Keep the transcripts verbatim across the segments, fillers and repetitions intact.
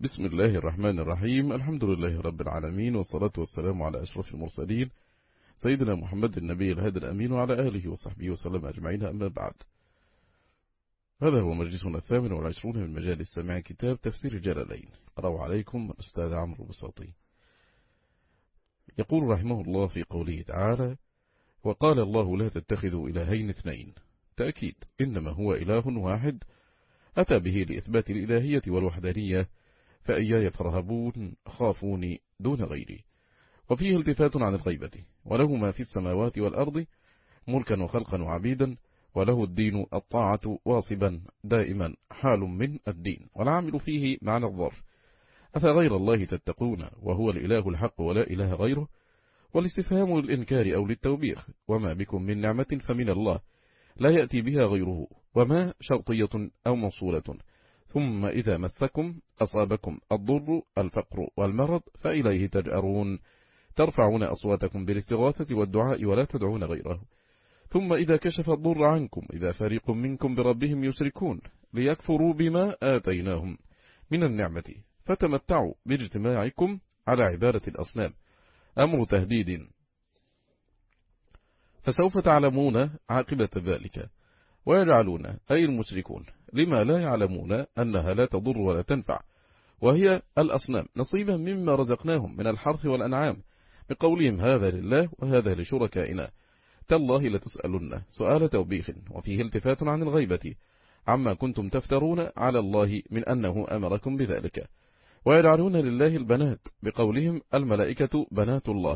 بسم الله الرحمن الرحيم. الحمد لله رب العالمين، والصلاة والسلام على أشرف المرسلين سيدنا محمد النبي الهادي الأمين وعلى آله وصحبه وسلم أجمعين، أما بعد. هذا هو مجلسنا الثامن والعشرون من مجالس سماع كتاب تفسير الجلالين، قرأه عليكم الأستاذ عمرو بساطي. يقول رحمه الله في قوله تعالى: وقال الله لا تتخذوا إلهين اثنين. تأكيد، إنما هو إله واحد أتى به لإثبات الإلهية والوحدانية، فإياي فارهبون خافوني دون غيري. وفيه التفات عن الغيبة، وله ما في السماوات والأرض ملكا وخلقا وعبيدا، وله الدين الطاعة واصبا دائما حال من الدين، والعامل فيه معنى الظرف. أفغير الله تتقون وهو الإله الحق ولا إله غيره؟ والاستفهام للإنكار أو للتوبيخ، وما بكم من نعمة فمن الله لا يأتي بها غيره، وما شرطية أو موصولة. ثم إذا مسكم أصابكم الضر الفقر والمرض فإليه تجأرون، ترفعون أصواتكم بالاستغاثة والدعاء ولا تدعون غيره. ثم إذا كشف الضر عنكم إذا فريق منكم بربهم يشركون، ليكفروا بما آتيناهم من النعمة، فتمتعوا باجتماعكم على عبادة الأصنام. أمر تهديد، فسوف تعلمون عاقبة ذلك. ويجعلون أي المشركون لما لا يعلمون أنها لا تضر ولا تنفع، وهي الأصنام، نصيبا مما رزقناهم من الحرث والأنعام، بقولهم هذا لله وهذا لشركائنا، تالله لتسألن سؤال توبيخ. وفيه التفات عن الغيبة عما كنتم تفترون على الله من أنه أمركم بذلك. ويجعلون لله البنات بقولهم الملائكة بنات الله،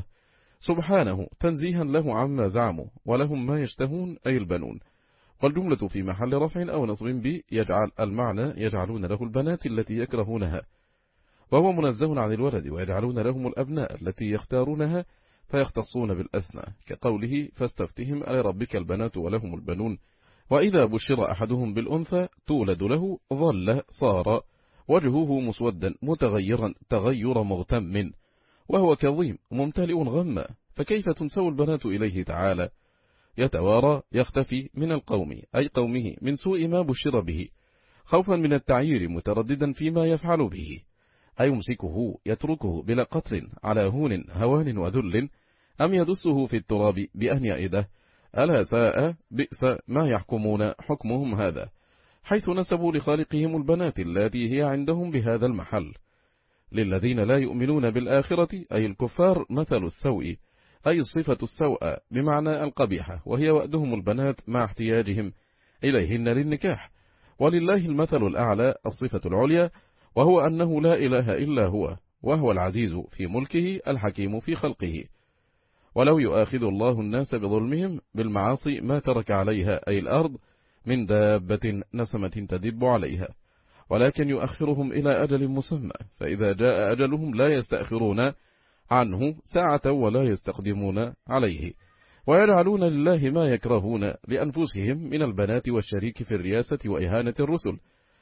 سبحانه تنزيها له عما زعموا، ولهم ما يشتهون أي البنون. والجملة في محل رفع أو نصب ب يجعل المعنى يجعلون له البنات التي يكرهونها، وهو منزه عن الولد. ويجعلون لهم الأبناء التي يختارونها فيختصون بالأسنى، كقوله فاستفتهم ألربك البنات ولهم البنون. وإذا بشر أحدهم بالأنثى تولد له ظل صار وجهه مسودا متغيرا تغير مغتم، وهو كظيم ممتلئ غما، فكيف تنسو البنات إليه تعالى؟ يتوارى يختفي من القوم أي قومه من سوء ما بشر به، خوفا من التعيير مترددا فيما يفعل به، أي يمسكه يتركه بلا قطر على هون هوان وذل، أم يدسه في التراب بأن يئده. ألا ساء بئس ما يحكمون حكمهم هذا، حيث نسبوا لخالقهم البنات التي هي عندهم بهذا المحل. للذين لا يؤمنون بالآخرة أي الكفار مثل السوء، أي الصفة السوء بمعنى القبيحة، وهي وأدهم البنات مع احتياجهم إليهن للنكاح. ولله المثل الأعلى الصفة العليا، وهو أنه لا إله إلا هو، وهو العزيز في ملكه الحكيم في خلقه. ولو يؤاخذ الله الناس بظلمهم بالمعاصي ما ترك عليها أي الأرض من دابة نسمة تدب عليها، ولكن يؤخرهم إلى أجل مسمى، فإذا جاء أجلهم لا يستأخرون عنه ساعة ولا يستقدمون عليه. ويجعلون لله ما يكرهون لأنفسهم من البنات والشريك في الرياسة وإهانة الرسل.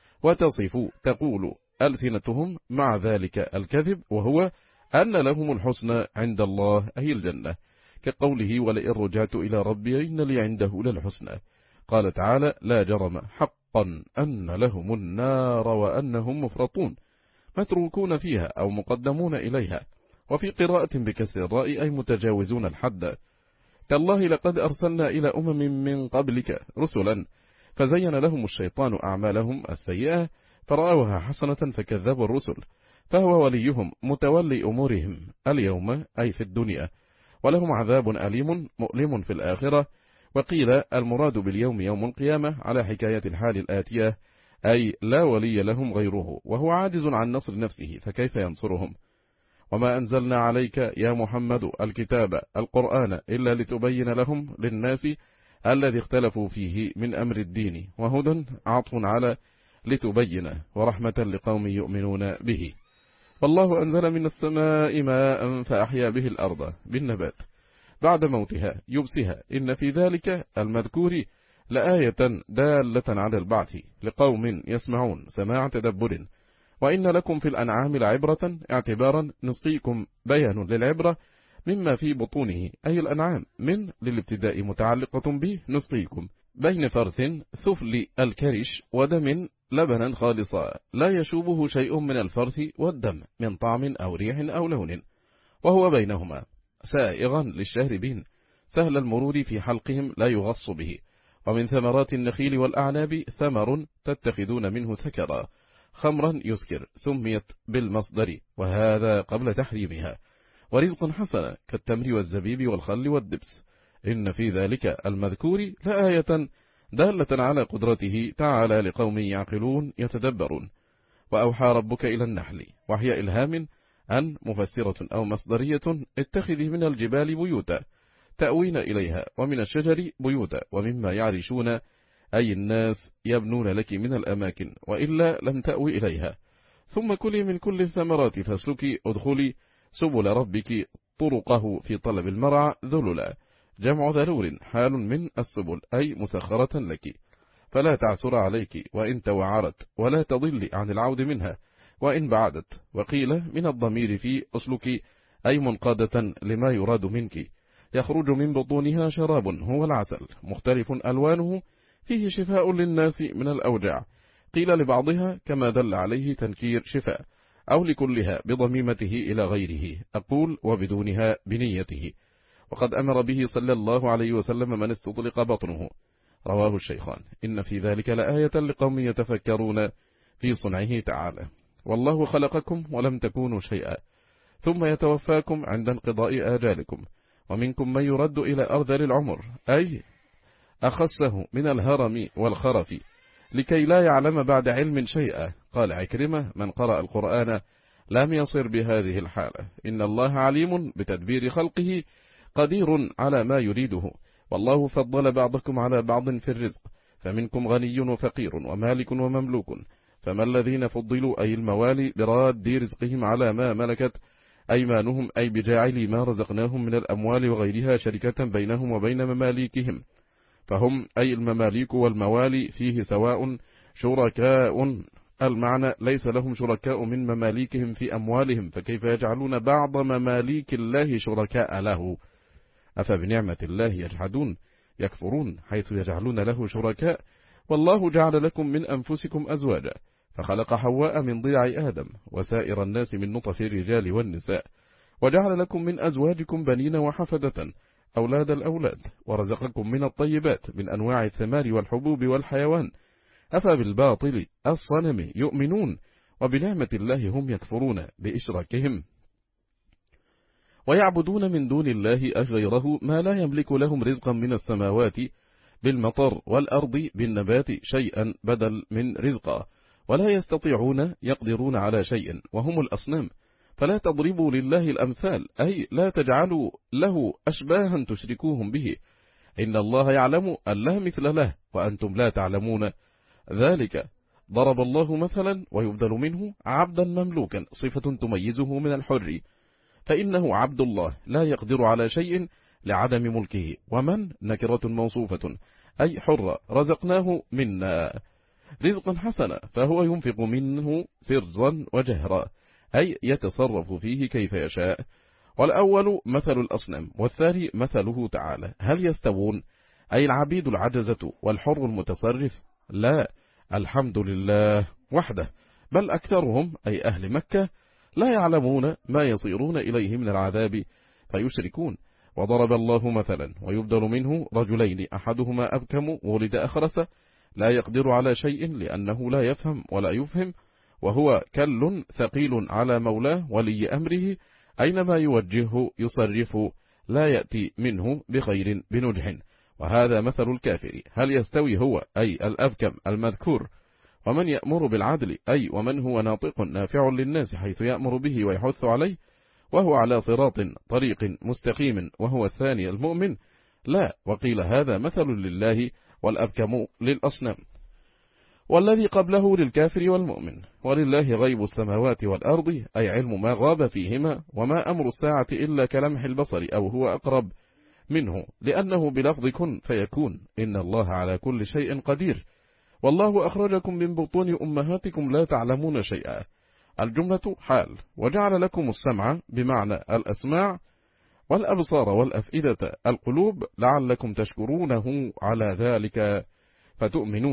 وتصف تقول ألسنتهم مع ذلك الكذب، وهو أن لهم الحسنى عند الله أي الجنة، كقوله ولئن رجعت إلى ربي إن لي عنده للحسنى. قال تعالى لا جرم حقا أن لهم النار وأنهم مفرطون، متروكون فيها أو مقدمون إليها. وفي قراءة بكسر الراء أي متجاوزون الحد. تالله لقد أرسلنا إلى أمم من قبلك رسلا فزين لهم الشيطان أعمالهم السيئة فرأوها حسنة فكذبوا الرسل، فهو وليهم متولي أمورهم اليوم أي في الدنيا، ولهم عذاب أليم مؤلم في الآخرة. وقيل المراد باليوم يوم القيامة على حكاية الحال الآتية، أي لا ولي لهم غيره، وهو عاجز عن نصر نفسه فكيف ينصرهم. وما أنزلنا عليك يا محمد الكتاب القرآن إلا لتبين لهم للناس الذي اختلفوا فيه من أمر الدين، وهدى عطف على لتبين، ورحمة لقوم يؤمنون به. والله أنزل من السماء ماء فأحيا به الأرض بالنبات بعد موتها يبسها، إن في ذلك المذكور لآية دالة على البعث لقوم يسمعون سماع تدبر. وإن لكم في الأنعام لعبرة اعتبارا نسقيكم بيان للعبرة مما في بطونه أي الأنعام، من للابتداء متعلقة به نسقيكم بين فرث ثفل الكرش ودم لبنا خالصا لا يشوبه شيء من الفرث والدم من طعم أو ريح أو لون، وهو بينهما سائغا للشاربين سهل المرور في حلقهم لا يغص به. ومن ثمرات النخيل والأعناب ثمر تتخذون منه سكرا خمرا يسكر سميت بالمصدر، وهذا قبل تحريمها. ورزق حسنا كالتمر والزبيب والخل والدبس. إن في ذلك المذكور لآية دالة على قدرته تعالى لقوم يعقلون يتدبرون. وأوحى ربك إلى النحل، وهي إلهام أن مفسرة أو مصدرية: اتخذي من الجبال بيوتا تأوين إليها، ومن الشجر بيوتا، ومما يعرشون أي الناس يبنون لك من الأماكن، وإلا لم تأوي إليها. ثم كلي من كل الثمرات فاسلكي ادخلي سبل ربك طرقه في طلب المرعى ذللا، جمع ذلول حال من السبل أي مسخرة لك، فلا تعسر عليك وإن توعرت، ولا تضل عن العود منها وإن بعدت. وقيل من الضمير في أسلك أي منقادة لما يراد منك، يخرج من بطونها شراب هو العسل مختلف ألوانه فيه شفاء للناس من الأوجاع. قيل لبعضها كما دل عليه تنكير شفاء، أو لكلها بضميمته إلى غيره، أقول وبدونها بنيته. وقد أمر به صلى الله عليه وسلم من استطلق بطنه، رواه الشيخان. إن في ذلك لآية لقوم يتفكرون في صنعه تعالى. والله خلقكم ولم تكونوا شيئا، ثم يتوفاكم عند انقضاء آجالكم، ومنكم من يرد إلى أرذل العمر، أي أخصه من الهرم والخرف، لكي لا يعلم بعد علم شيئا. قال عكرمة: من قرأ القرآن لم يصر بهذه الحالة. إن الله عليم بتدبير خلقه قدير على ما يريده، والله فضل بعضكم على بعض في الرزق، فمنكم غني وفقير ومالك ومملوك، فما الذين فضلوا أي الموالي براد رزقهم على ما ملكت أيمانهم، أي بجاعل ما رزقناهم من الأموال وغيرها شركة بينهم وبين مماليكهم، فهم أي المماليك والموالي فيه سواء شركاء. المعنى ليس لهم شركاء من مماليكهم في أموالهم، فكيف يجعلون بعض مماليك الله شركاء له؟ أفبنعمة الله يجحدون يكفرون حيث يجعلون له شركاء. والله جعل لكم من أنفسكم أزواجا، فخلق حواء من ضلع آدم وسائر الناس من نطف الرجال والنساء، وجعل لكم من أزواجكم بنين وحفدة أولاد الأولاد، ورزقكم من الطيبات من أنواع الثمار والحبوب والحيوان. أفبالباطل الصنم يؤمنون وبنعمة الله هم يكفرون بإشراكهم، ويعبدون من دون الله غيره ما لا يملك لهم رزقا من السماوات بالمطر والأرض بالنبات شيئا بدل من رزقا، ولا يستطيعون يقدرون على شيء وهم الأصنام. فلا تضربوا لله الأمثال، أي لا تجعلوا له أشباها تشركوهم به. إن الله يعلم أن لا مثل له وأنتم لا تعلمون ذلك. ضرب الله مثلا ويبدل منه عبدا مملوكا صفة تميزه من الحر، فإنه عبد الله لا يقدر على شيء لعدم ملكه. ومن نكرة موصوفة أي حر رزقناه منا رزقا حسنا، فهو ينفق منه سرا وجهرا، أي يتصرف فيه كيف يشاء. والأول مثل الأصنام، والثاني مثله تعالى. هل يستوون؟ أي العبيد العجزة والحر المتصرف؟ لا، الحمد لله وحده، بل أكثرهم أي أهل مكة لا يعلمون ما يصيرون إليه من العذاب فيشركون. وضرب الله مثلا ويبدل منه رجلين أحدهما أبكم ولد أخرس لا يقدر على شيء لأنه لا يفهم ولا يفهم، وهو كل ثقيل على مولاه ولي أمره، أينما يوجهه يصرف لا يأتي منه بخير بنجح. وهذا مثل الكافر. هل يستوي هو أي الأبكم المذكور ومن يأمر بالعدل، أي ومن هو ناطق نافع للناس حيث يأمر به ويحث عليه وهو على صراط طريق مستقيم، وهو الثاني المؤمن؟ لا. وقيل هذا مثل لله والأبكم للأصنام، والذي قبله للكافر والمؤمن. ولله غيب السماوات والأرض، أي علم ما غاب فيهما، وما أمر الساعة إلا كلمح البصر أو هو أقرب منه، لأنه بلفظ كن فيكون. إن الله على كل شيء قدير. والله أخرجكم من بطون أمهاتكم لا تعلمون شيئا. الجملة حال. وجعل لكم السمع بمعنى الأسماع، والأبصار والأفئدة القلوب، لعلكم تشكرونه على ذلك فتؤمنون.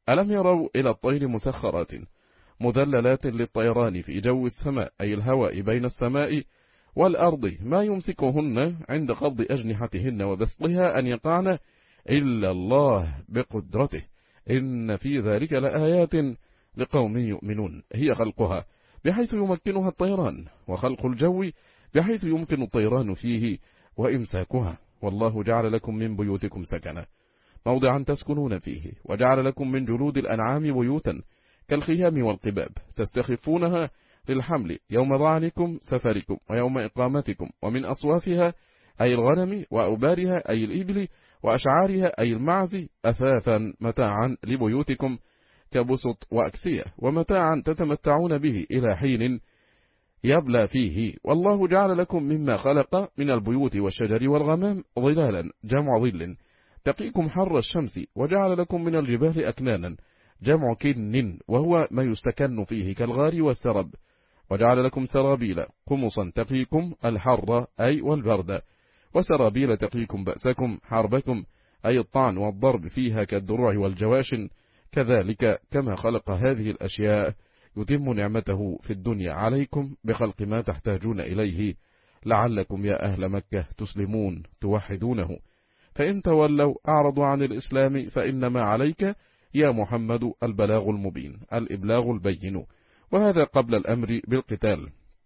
ألم يروا إلى الطير مسخرات مذللات للطيران في جو السماء، أي الهواء بين السماء والأرض، ما يمسكهن عند قبض أجنحتهن وبسطها أن يقعن إلا الله بقدرته، إن في ذلك لآيات لقوم يؤمنون. هي خلقها بحيث يمكنها الطيران، وخلق الجو بحيث يمكن الطيران فيه وإمساكها. والله جعل لكم من بيوتكم سكنا موضعا تسكنون فيه، وجعل لكم من جلود الأنعام بيوتا كالخيام والقباب تستخفونها للحمل يوم ضعنكم سفركم ويوم إقامتكم، ومن أصوافها أي الغنم، وأوبارها أي الإبل، وأشعارها أي المعز، أثاثا متاعا لبيوتكم كبسط وأكسية، ومتاعا تتمتعون به إلى حين يبلى فيه. والله جعل لكم مما خلق من البيوت والشجر والغمام ظلالا جمع ظل تقيكم حر الشمس، وجعل لكم من الجبال أكنانا جمع كن، وهو ما يستكن فيه كالغار والسرب، وجعل لكم سرابيل قمصا تقيكم الحر أي والبرد، وسرابيل تقيكم بأسكم حربكم أي الطعن والضرب فيها كالدروع والجواشن. كذلك كما خلق هذه الأشياء يتم نعمته في الدنيا عليكم بخلق ما تحتاجون إليه، لعلكم يا أهل مكة تسلمون توحدونه. فإن تولوا أعرضوا عن الإسلام فإنما عليك يا محمد البلاغ المبين، الإبلاغ البين، وهذا قبل الأمر بالقتال.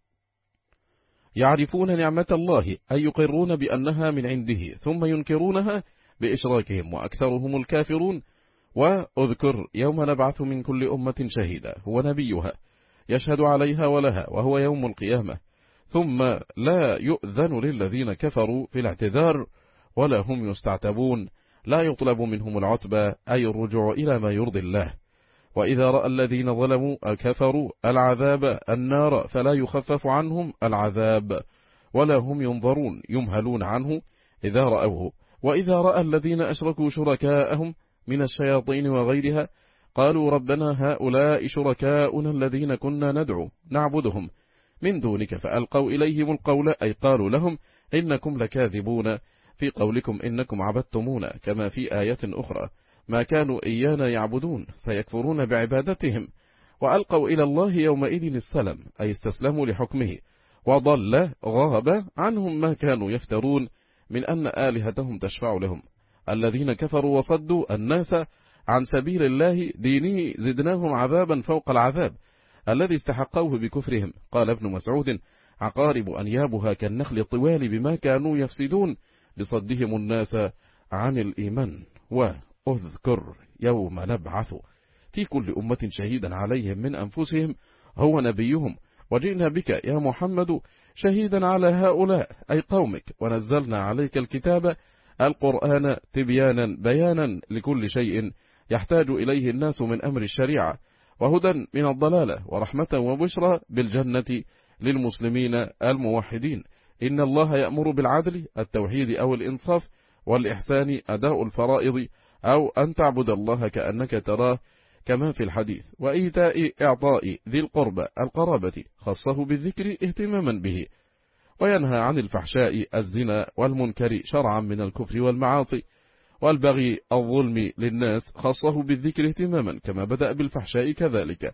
يعرفون نعمة الله أي يقرون بأنها من عنده، ثم ينكرونها بإشراكهم وأكثرهم الكافرون. وأذكر يوم نبعث من كل أمة شهيدا هو نبيها يشهد عليها ولها، وهو يوم القيامة، ثم لا يؤذن للذين كفروا في الاعتذار ولا هم يستعتبون، لا يطلب منهم العتبى أي الرجوع إلى ما يرضي الله. وإذا رأى الذين ظلموا الكفروا العذاب النار فلا يخفف عنهم العذاب ولا هم ينظرون يمهلون عنه إذا رأوه. وإذا رأى الذين أشركوا شركاءهم من الشياطين وغيرها قالوا ربنا هؤلاء شركاؤنا الذين كنا ندعو نعبدهم من دونك فألقوا إليهم القول أي قالوا لهم إنكم لكاذبون في قولكم إنكم عبدتمونا، كما في آية أخرى ما كانوا إيانا يعبدون سيكفرون بعبادتهم. وألقوا إلى الله يومئذ السلام أي استسلموا لحكمه، وضل غاب عنهم ما كانوا يفترون من أن آلهتهم تشفع لهم. الذين كفروا وصدوا الناس عن سبيل الله دينه زدناهم عذابا فوق العذاب الذي استحقوه بكفرهم. قال ابن مسعود عقارب أنيابها كالنخل الطوال بما كانوا يفسدون بصدهم الناس عن الإيمان. وأذكر يوم نبعث في كل أمة شهيدا عليهم من أنفسهم هو نبيهم، وجئنا بك يا محمد شهيدا على هؤلاء أي قومك، ونزلنا عليك الكتاب القرآن تبيانا بيانا لكل شيء يحتاج إليه الناس من أمر الشريعة، وهدى من الضلالة، ورحمة وبشرى بالجنة للمسلمين الموحدين. إن الله يأمر بالعدل التوحيد أو الإنصاف، والإحسان أداء الفرائض أو أن تعبد الله كأنك تراه كما في الحديث، وإيتاء إعطاء ذي القربى القرابة خصه بالذكر اهتماما به، وينهى عن الفحشاء الزنا والمنكر شرعا من الكفر والمعاصي، والبغي الظلم للناس خصه بالذكر اهتماما كما بدأ بالفحشاء كذلك.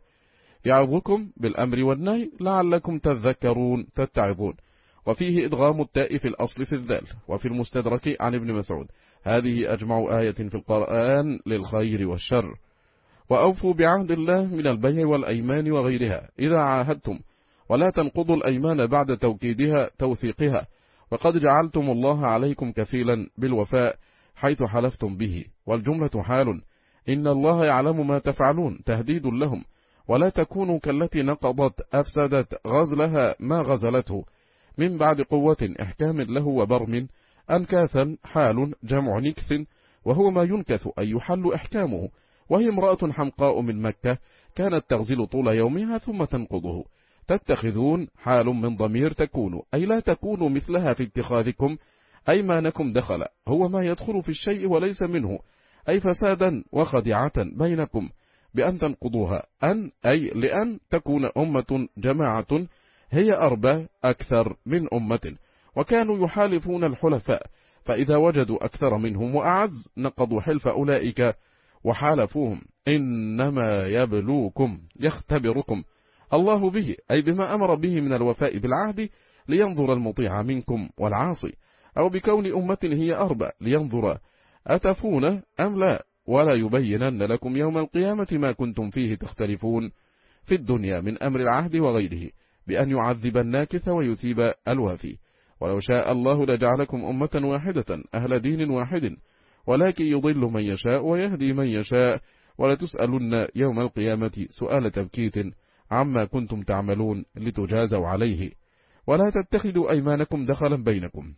يعظكم بالأمر والنهي لعلكم تذكرون تتعظون. وفيه إدغام التاء في الأصل في الذال. وفي المستدرك عن ابن مسعود هذه أجمع آية في القرآن للخير والشر. وأوفوا بعهد الله من البيع والأيمان وغيرها إذا عاهدتم، ولا تنقضوا الأيمان بعد توكيدها توثيقها، وقد جعلتم الله عليكم كفيلا بالوفاء حيث حلفتم به. والجملة حال إن الله يعلم ما تفعلون تهديد لهم، ولا تكونوا كالتي نقضت أفسدت غزلها ما غزلته من بعد قوة إحكام له وبرم. أنكاثا حال جمع نكث، وهو ما ينكث أي يحل إحكامه، وهي امرأة حمقاء من مكة كانت تغزل طول يومها ثم تنقضه. تتخذون حال من ضمير تكونوا أي لا تكونوا مثلها في اتخاذكم، أيمانكم دخل هو ما يدخل في الشيء وليس منه، أي فسادا وخدعة بينكم بأن تنقضوها. أن أي لأن تكون أمة جماعة هي أربى أكثر من أمة، وكانوا يحالفون الحلفاء، فإذا وجدوا أكثر منهم وأعز نقضوا حلف أولئك وحالفوهم إنما يبلوكم يختبركم الله به، أي بما أمر به من الوفاء بالعهد، لينظر المطيع منكم والعاصي، أو بكون أمة هي أربع لينظر أتفون أم لا، ولا يبينن لكم يوم القيامة ما كنتم فيه تختلفون في الدنيا من أمر العهد وغيره، بأن يعذب الناكث ويثيب الوافي. ولو شاء الله لجعلكم أمة واحدة أهل دين واحد، ولكن يضل من يشاء ويهدي من يشاء، ولتسألن يوم القيامة سؤال تبكيت عما كنتم تعملون لتجازوا عليه. ولا تتخذوا أيمانكم دخلا بينكم،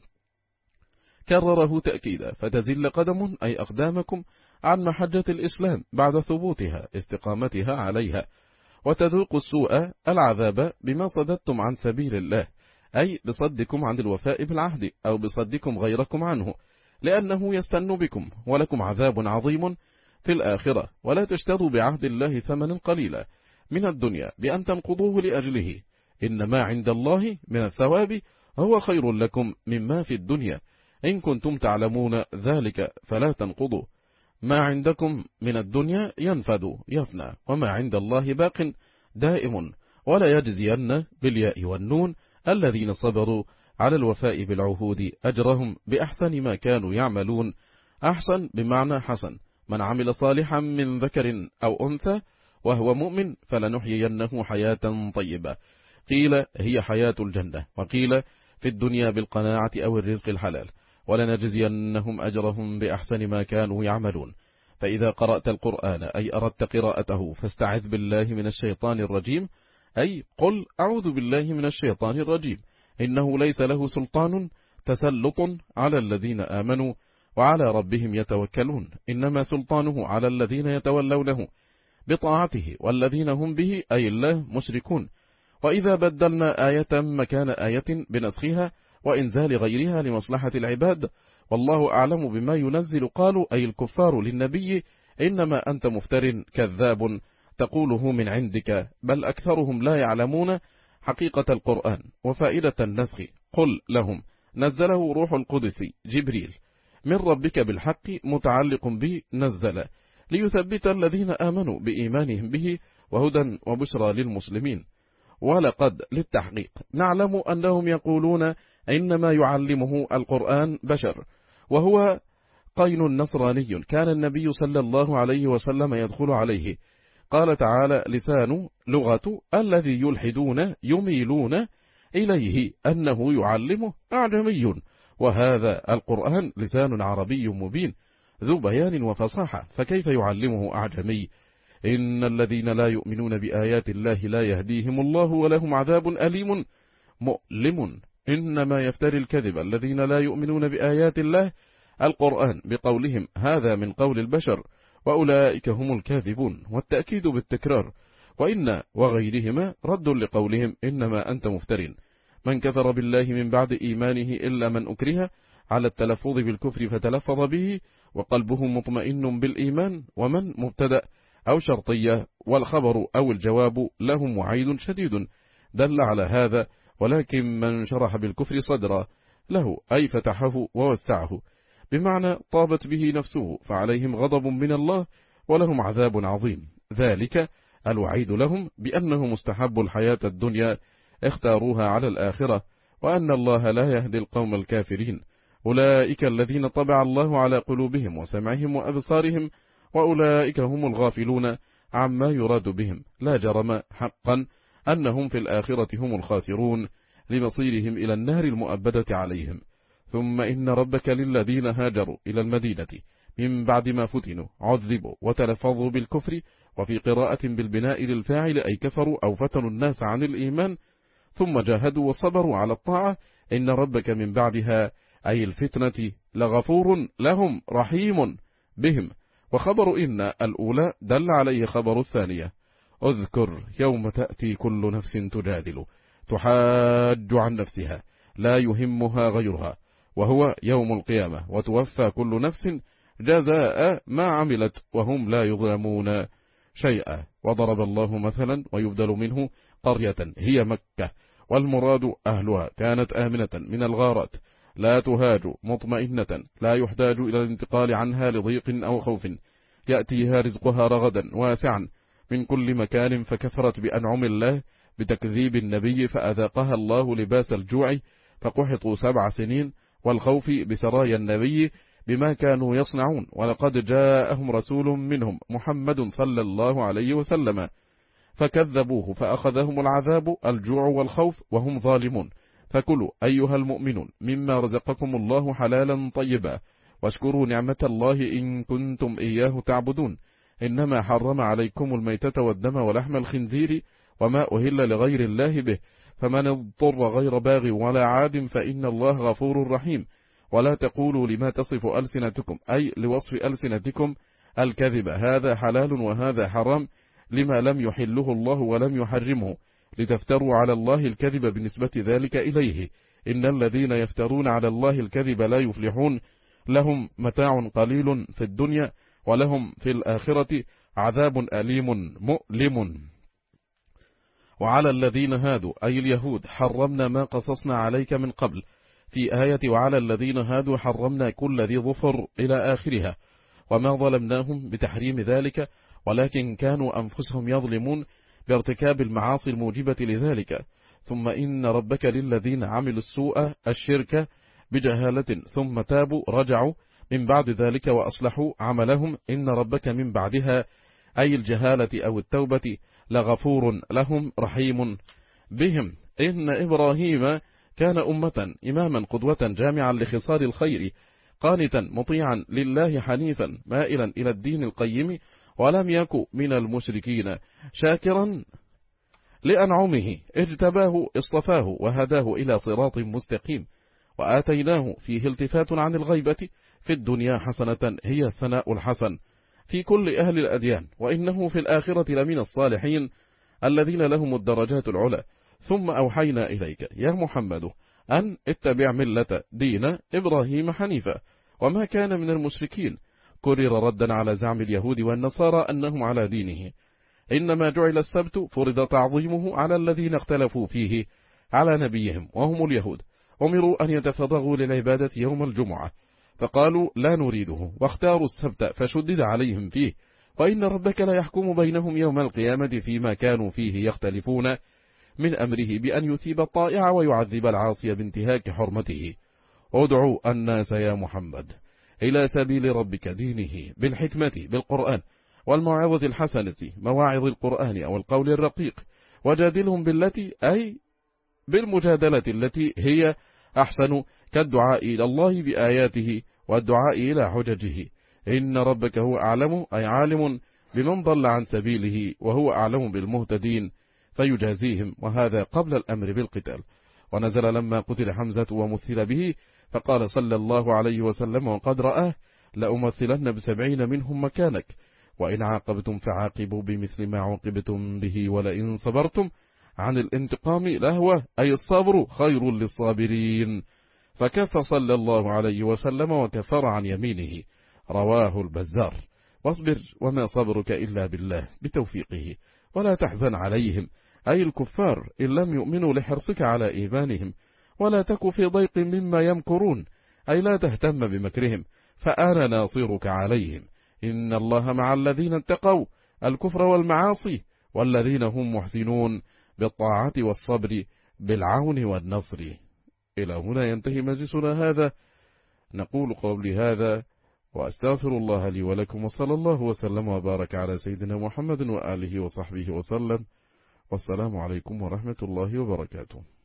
كرره تأكيدا، فتزل قدم أي أقدامكم عن محجة الإسلام بعد ثبوتها استقامتها عليها، وتذوقوا السوء العذاب بما صددتم عن سبيل الله، أي بصدكم عن الوفاء بالعهد أو بصدكم غيركم عنه، لأنه يستن بكم، ولكم عذاب عظيم في الآخرة. ولا تشتروا بعهد الله ثمنا قليلا من الدنيا بأن تنقضوه لأجله، إن ما عند الله من الثواب هو خير لكم مما في الدنيا، إن كنتم تعلمون ذلك فلا تنقضوا. ما عندكم من الدنيا ينفد يفنى، وما عند الله باق دائم. ولا يجزين بالياء والنون الذين صبروا على الوفاء بالعهود أجرهم بأحسن ما كانوا يعملون. أحسن بمعنى حسن. من عمل صالحا من ذكر أو أنثى وهو مؤمن فلنحيينه حياة طيبة، قيل هي حياة الجنة، وقيل في الدنيا بالقناعة أو الرزق الحلال، ولنجزينهم أجرهم بأحسن ما كانوا يعملون. فإذا قرأت القرآن أي أردت قراءته فاستعذ بالله من الشيطان الرجيم، أي قل أعوذ بالله من الشيطان الرجيم، إنه ليس له سلطان تسلط على الذين آمنوا وعلى ربهم يتوكلون، إنما سلطانه على الذين يتولونه بطاعته والذين هم به أي الله مشركون. وإذا بدلنا آية مكان آية بنسخها وإنزال غيرها لمصلحة العباد والله أعلم بما ينزل، قالوا أي الكفار للنبي إنما أنت مفتر كذاب تقوله من عندك، بل أكثرهم لا يعلمون حقيقة القرآن. وفائدة النسخ قل لهم نزله روح القدس جبريل من ربك بالحق متعلق به نزل، ليثبت الذين آمنوا بإيمانهم به وهدى وبشرى للمسلمين. ولقد للتحقيق نعلم أنهم يقولون إنما يعلمه القرآن بشر، وهو قين نصراني كان النبي صلى الله عليه وسلم يدخل عليه. قال تعالى لسان لغة الذي يلحدون يميلون إليه أنه يعلمه أعجمي، وهذا القرآن لسان عربي مبين ذو بيان وفصاحة، فكيف يعلمه أعجمي؟ إن الذين لا يؤمنون بآيات الله لا يهديهم الله ولهم عذاب أليم مؤلم. إنما يفتري الكذب الذين لا يؤمنون بآيات الله القرآن بقولهم هذا من قول البشر، وأولئك هم الكاذبون، والتأكيد بالتكرار. وإن وغيرهما رد لقولهم إنما أنت مفتر. من كفر بالله من بعد إيمانه إلا من أكره على التلفظ بالكفر فتلفظ به وقلبه مطمئن بالإيمان، ومن مبتدأ أو شرطية والخبر أو الجواب لهم وعيد شديد دل على هذا. ولكن من شرح بالكفر صدرا له أي فتحه ووسعه، بمعنى طابت به نفسه، فعليهم غضب من الله ولهم عذاب عظيم. ذلك الوعيد لهم بأنه مستحب الحياة الدنيا اختاروها على الآخرة، وأن الله لا يهدي القوم الكافرين. أولئك الذين طبع الله على قلوبهم وسمعهم وأبصارهم، وأولئك هم الغافلون عما يراد بهم. لا جرم حقا أنهم في الآخرة هم الخاسرون لمصيرهم إلى النار المؤبدة عليهم. ثم إن ربك للذين هاجروا إلى المدينة من بعد ما فتنوا عذبوا وتلفظوا بالكفر، وفي قراءة بالبناء للفاعل أي كفروا أو فتنوا الناس عن الإيمان، ثم جاهدوا وصبروا على الطاعة، إن ربك من بعدها أي الفتنة لغفور لهم رحيم بهم. وخبر إن الأولى دل عليه خبر الثانية. اذكر يوم تأتي كل نفس تجادل تحاج عن نفسها لا يهمها غيرها، وهو يوم القيامة، وتوفى كل نفس جزاء ما عملت وهم لا يظلمون شيئا. وضرب الله مثلا ويبدل منه قرية هي مكة، والمراد أهلها كانت آمنة من الغارات لا تهاج مطمئنة لا يحتاج إلى الانتقال عنها لضيق أو خوف، يأتيها رزقها رغدا واسعا من كل مكان، فكفرت بأنعم الله بتكذيب النبي فأذاقها الله لباس الجوع، فقحطوا سبع سنين والخوف بسرايا النبي بما كانوا يصنعون. ولقد جاءهم رسول منهم محمد صلى الله عليه وسلم فكذبوه فأخذهم العذاب الجوع والخوف وهم ظالمون. فكلوا أيها المؤمنون مما رزقكم الله حلالا طيبا، واشكروا نعمة الله إن كنتم إياه تعبدون. إنما حرم عليكم الميتة والدم ولحم الخنزير وما أهل لغير الله به، فمن اضطر غير باغ ولا عاد فإن الله غفور رحيم. ولا تقولوا لما تصف ألسنتكم، أي لوصف ألسنتكم الكذب، هذا حلال وهذا حرام، لما لم يحله الله ولم يحرمه، لتفتروا على الله الكذب بنسبة ذلك إليه. إن الذين يفترون على الله الكذب لا يفلحون، لهم متاع قليل في الدنيا ولهم في الآخرة عذاب أليم مؤلم. وعلى الذين هادوا أي اليهود حرمنا ما قصصنا عليك من قبل، في آية وعلى الذين هادوا حرمنا كل ذي ظفر إلى آخرها. وما ظلمناهم بتحريم ذلك، ولكن كانوا أنفسهم يظلمون بارتكاب المعاصي الموجبة لذلك. ثم إن ربك للذين عملوا السوء الشرك بجهالة ثم تابوا رجعوا من بعد ذلك وأصلحوا عملهم، إن ربك من بعدها أي الجهالة أو التوبة لغفور لهم رحيم بهم. إن إبراهيم كان أمة إماما قدوة جامعا لخصال الخير، قانتا مطيعا لله حنيفا مائلا إلى الدين القيم، ولم يكن من المشركين، شاكرا لأنعمه اجتباه اصطفاه وهداه إلى صراط مستقيم. وآتيناه فيه التفات عن الغيبة في الدنيا حسنة هي الثناء الحسن في كل أهل الأديان، وإنه في الآخرة لمن الصالحين الذين لهم الدرجات العلى. ثم أوحينا إليك يا محمد أن اتبع ملة دين إبراهيم حنيفا وما كان من المشركين، كرر ردا على زعم اليهود والنصارى أنهم على دينه. إنما جعل السبت فرض تعظيمه على الذين اختلفوا فيه على نبيهم وهم اليهود، أمروا أن يتفرغوا للعبادة يوم الجمعة فقالوا لا نريده، واختاروا السبت فشدد عليهم فيه. وإن ربك لا يحكم بينهم يوم القيامة فيما كانوا فيه يختلفون من أمره بأن يثيب الطائع ويعذب العاصي بانتهاك حرمته. ادعوا الناس يا محمد إلى سبيل ربك دينه بالحكمة بالقرآن والموعظة الحسنة، مواعظ القرآن أو القول الرقيق، وجادلهم بالتي أي بالمجادلة التي هي أحسن، كالدعاء إلى الله بآياته والدعاء إلى حججه. إن ربك هو أعلم أي عالم بمن ضل عن سبيله، وهو أعلم بالمهتدين فيجازيهم، وهذا قبل الأمر بالقتال. ونزل لما قتل حمزة ومثل به، فقال صلى الله عليه وسلم وقد رآه لأمثلن بسبعين منهم مكانك، وإن عاقبتم فعاقبوا بمثل ما عوقبتم به، ولئن صبرتم عن الانتقام لهو أي الصبر خير للصابرين. فكف صلى الله عليه وسلم وكفر عن يمينه، رواه البزار. واصبر وما صبرك إلا بالله بتوفيقه، ولا تحزن عليهم أي الكفار إن لم يؤمنوا لحرصك على إيمانهم، ولا تك في ضيق مما يمكرون أي لا تهتم بمكرهم، فأنا ناصرك عليهم. إن الله مع الذين اتقوا الكفر والمعاصي، والذين هم محسنون بالطاعة والصبر بالعون والنصر. إلى هنا ينتهي مجلسنا هذا. نقول قولي هذا وأستغفر الله لي ولكم، وصلى الله وسلم وبارك على سيدنا محمد وآله وصحبه وسلم، والسلام عليكم ورحمة الله وبركاته.